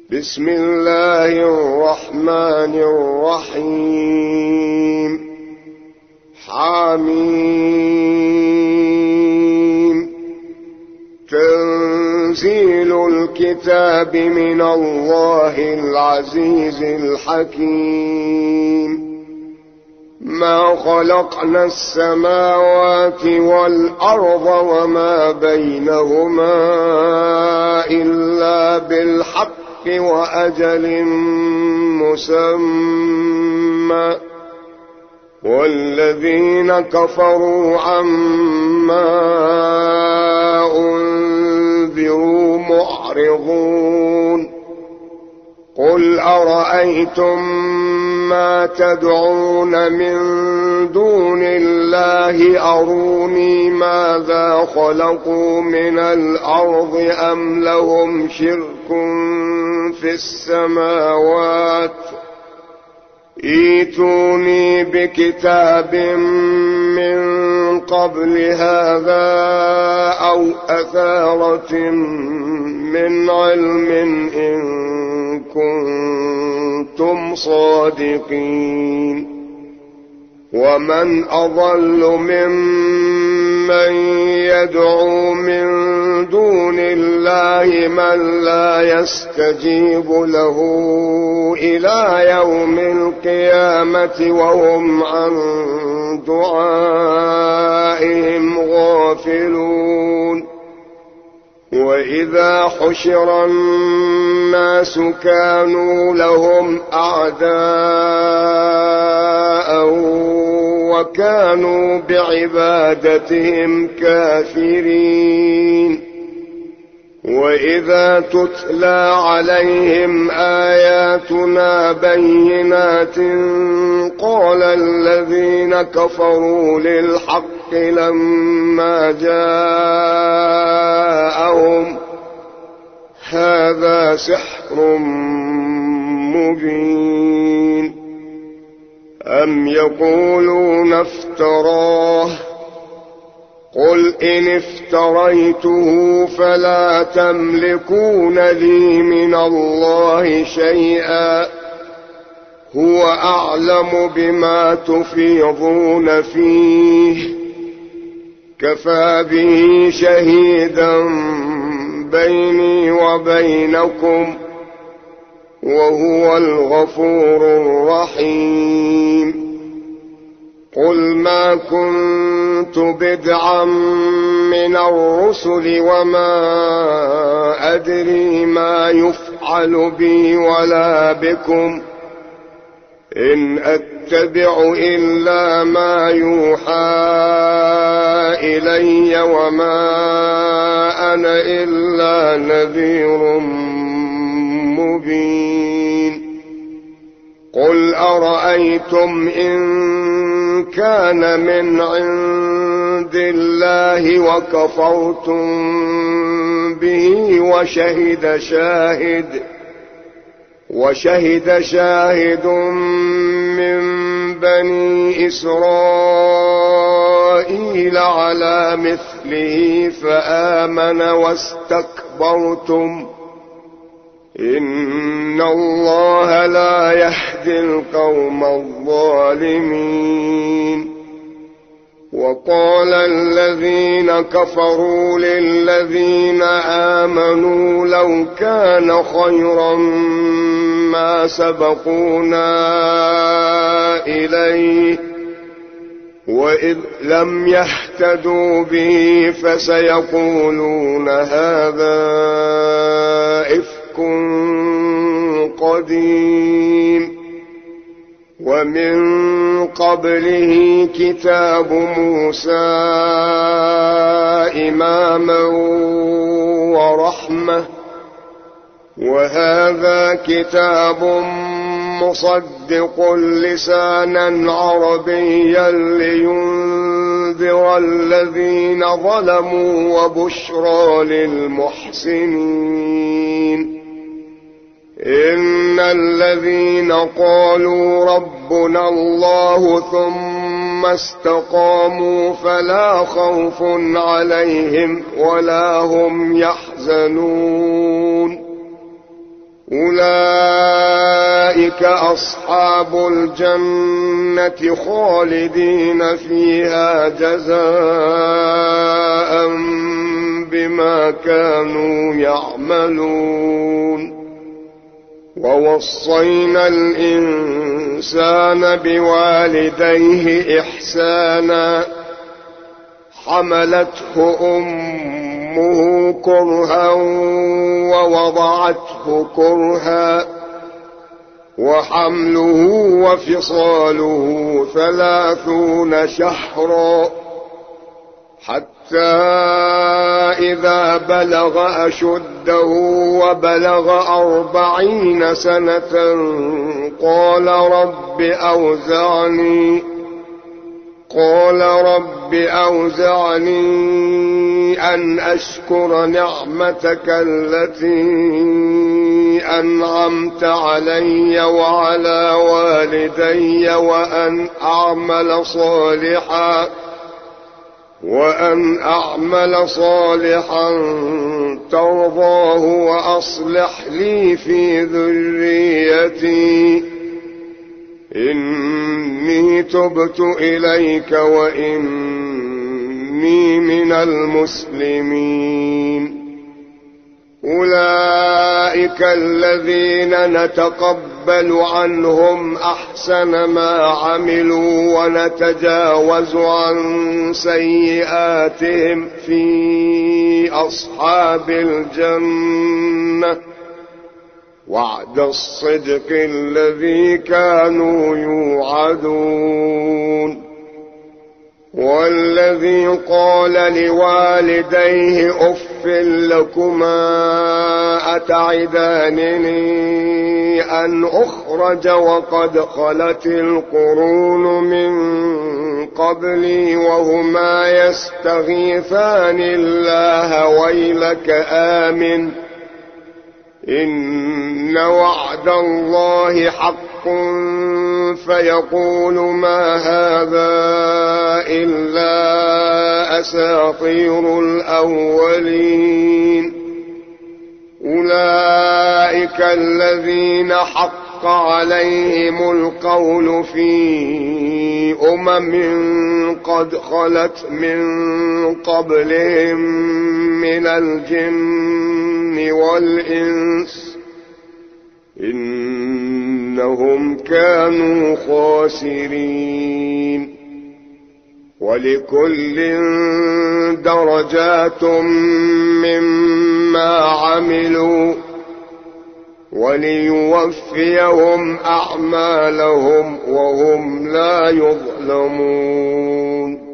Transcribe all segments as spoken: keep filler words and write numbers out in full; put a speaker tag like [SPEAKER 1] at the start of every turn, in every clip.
[SPEAKER 1] بسم الله الرحمن الرحيم. حميم. تنزيل الكتاب من الله العزيز الحكيم. ما خلقنا السماوات والأرض وما بينهما إلا بالحق وأجل مسمى، والذين كفروا عما أنذروا معرضون. قل أرأيتم ما تدعون من دون الله أروني ماذا خلقوا من الأرض أم لهم شرك في السماوات؟ ائتوني بكتاب من قبل هذا أو أثارة من علم إن كنتم صادقين. ومن أضل ممن يدعو من دون الله من لا يستجيب له إلى يوم القيامة وهم عن دعائهم غافلون. وإذا حشر الناس كانوا لهم أعداء وكانوا بعبادتهم كافرين. وإذا تتلى عليهم آياتنا بينات قال الذين كفروا للحق لما جاءهم هذا سحر مبين. أم يقولون افتراه قل إن افتريته فلا تملكون لي من الله شيئا هو أعلم بما تفيضون فيه كفى به شهيدا بيني وبينكم وهو الغفور الرحيم. قل ما كنت بدعا من الرسل وما أدري ما يفعل بي ولا بكم إن أتبع إلا ما يوحى إلي وما أنا إلا نذير مبين. قل أرأيتم إن كان من عند الله وكفرتم به وشهد شاهد وشهد شاهد من بني إسرائيل على مثله فآمن واستكبرتم إن الله لا يهدي القوم الظالمين. وقال الذين كفروا للذين آمنوا لو كان خيرا ما سبقونا إليه وإذ لم يهتدوا به فسيقولون هذا إفك قديم. ومن قبله كتاب موسى إماما ورحمة وهذا كتاب مصدق لسانا عربيا لينذر الذين ظلموا وبشرى للمحسنين. إن الذين قالوا ربنا الله ثم استقاموا فلا خوف عليهم ولا هم يحزنون. أولئك أصحاب الجنة خالدين فيها جزاء بما كانوا يعملون ووصينا الإنسان بوالديه إحسانا حملته أمه كرها ووضعته كرها وحمله وفصاله ثلاثون شهرا حتى إذا بلغ أشده وبلغ أربعين سنة قال رب أوزعني قال رب أوزعني أن أشكر نعمتك التي أنعمت علي وعلى والدي وأن أعمل صالحا وأن أعمل صالحا ترضاه وأصلح لي في ذريتي إني تبت إليك وإني من المسلمين أولئك الذين نتقبل عنهم أحسن ما عملوا ونتجاوز عن سيئاتهم في أصحاب الجنة وعد الصدق الذي كانوا يوعدون والذي قال لوالديه أف لكما أتعدانني أن أخرج وقد خلت القرون من قبلي وهما يستغيثان الله ويلك آمن إن وعد الله حق فيقول ما هذا إلا أساطير الأولين أولئك الذين حق عليهم القول في أمم قد خلت من قبلهم من الجن والإنس إنهم كانوا خاسرين ولكل درجات مما عملوا وليوفيهم أعمالهم وهم لا يظلمون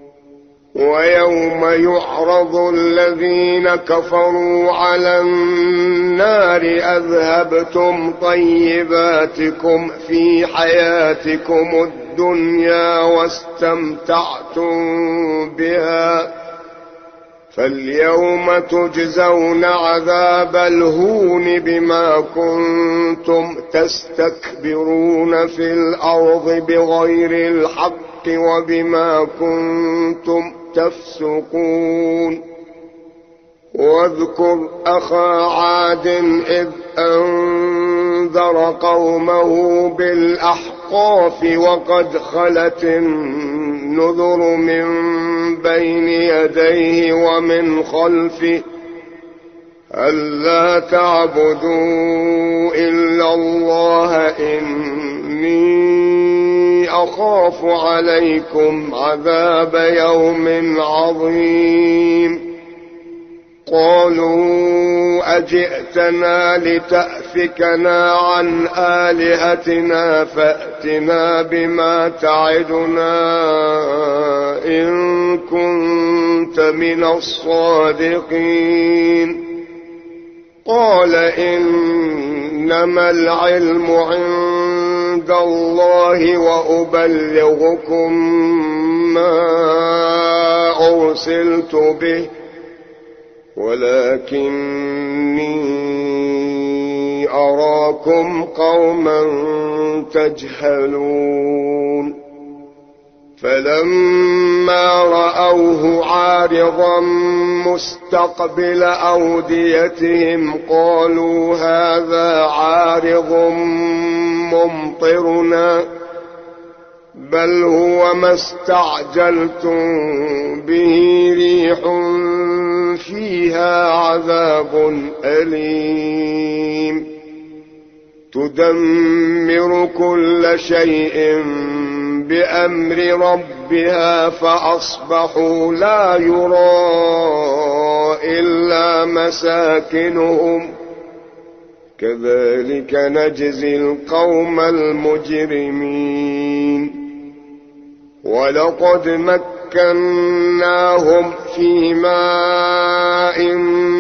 [SPEAKER 1] ويوم يعرض الذين كفروا على النار أذهبتم طيباتكم في حياتكم الدنيا واستمتعتم بها فاليوم تجزون عذاب الهون بما كنتم تستكبرون في الأرض بغير الحق وبما كنتم تفسقون واذكر أخا عاد إذ أنذر قومه بالأحقاف وقد خلت النذر من بين يديه ومن خلفه ألا تعبدوا إلا الله إني أخاف عليكم عذاب يوم عظيم قالوا أجئتنا لتأفكنا عن آلهتنا فأتنا بما تعدنا إن كنت من الصادقين قال إنما العلم عند الله وأبلغكم ما أرسلت به ولكني أراكم قوما تجهلون فلما رأوه عارضا مستقبل أوديتهم قالوا هذا عارض ممطرنا بل هو ما استعجلتم به ريح فيها عذاب أليم تدمر كل شيء بأمر ربها فأصبحوا لا يرى إلا مساكنهم كذلك نجزي القوم المجرمين ولقد مكناهم في ماء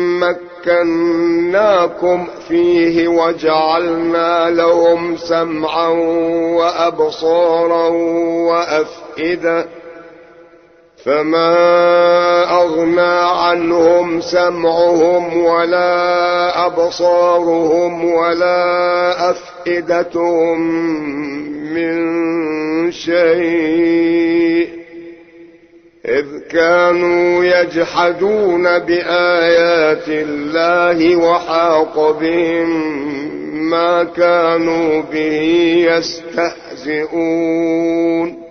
[SPEAKER 1] مكناكم فيه وجعلنا لهم سمعا وأبصارا وأفئدة فما أغنى عنهم سمعهم ولا أبصارهم ولا أفئدتهم من شيء إذ كانوا يجحدون بآيات الله وحاق بهم ما كانوا به يستهزئون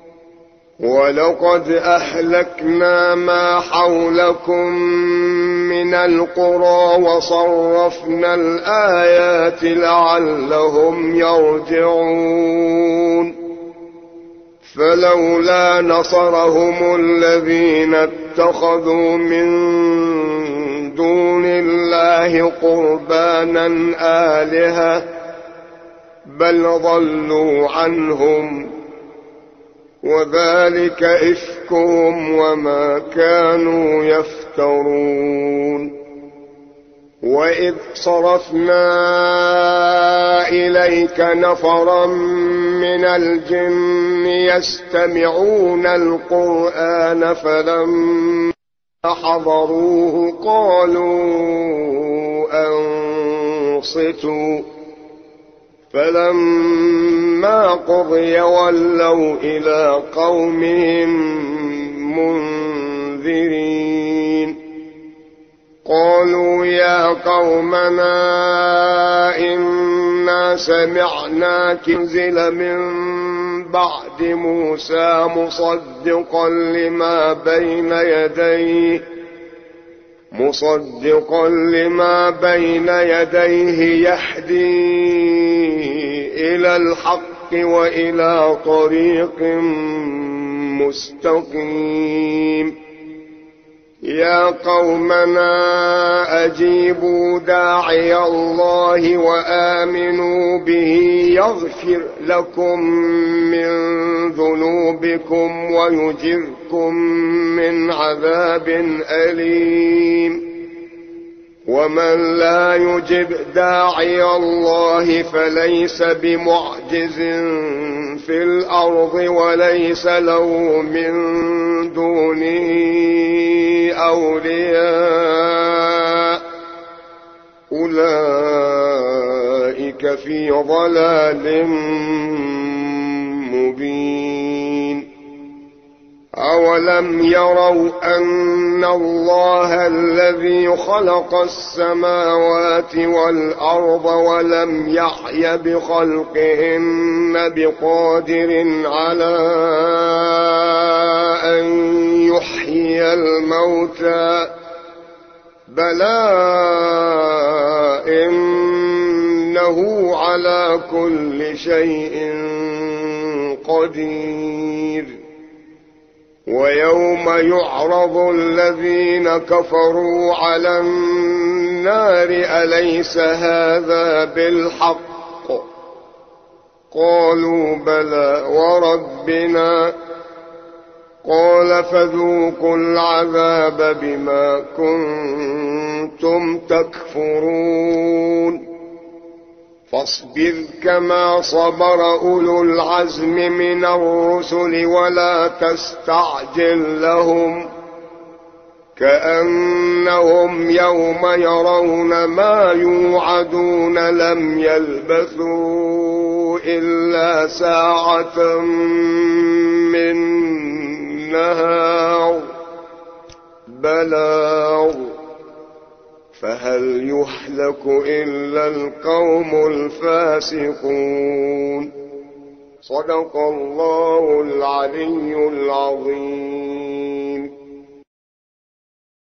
[SPEAKER 1] ولقد أهلكنا ما حولكم من القرى وصرفنا الآيات لعلهم يرجعون فلولا نصرهم الذين اتخذوا من دون الله قربانا آلهة بل ضلوا عنهم وذلك إفكهم وما كانوا يفترون وإذ صرفنا إليك نفرا من الجن يستمعون القرآن فلما حضروه قالوا أنصتوا فلما قضي ولوا إلى قومهم منذرين قالوا يا قومنا إنا سمعنا كنزل من بعد موسى مصدقا لما بين يديه مصدقا لما بين يديه يهدي إلى الحق وإلى طريق مستقيم يا قومنا أجيبوا داعي الله وآمنوا به يغفر لكم من ذنوبكم ويجركم من عذاب أليم ومن لا يجب داعي الله فليس بمعجز في الأرض وليس له من دونه أولياء أولئك في ضلال مبين أولم يروا أن الله الذي خلق السماوات والأرض ولم يعي بخلقهن بقادر على أن يحيي الموتى بلى إنه على كل شيء قدير ويوم يعرض الذين كفروا على النار أليس هذا بالحق قالوا بلى وربنا قال فذوقوا العذاب بما كنتم تكفرون فاصبر كما صبر أولو العزم من الرسل ولا تستعجل لهم كأنهم يوم يرون ما يوعدون لم يلبثوا إلا ساعة من نهار بلاغ فهل يهلك إلا القوم الفاسقون. صدق الله العلي العظيم.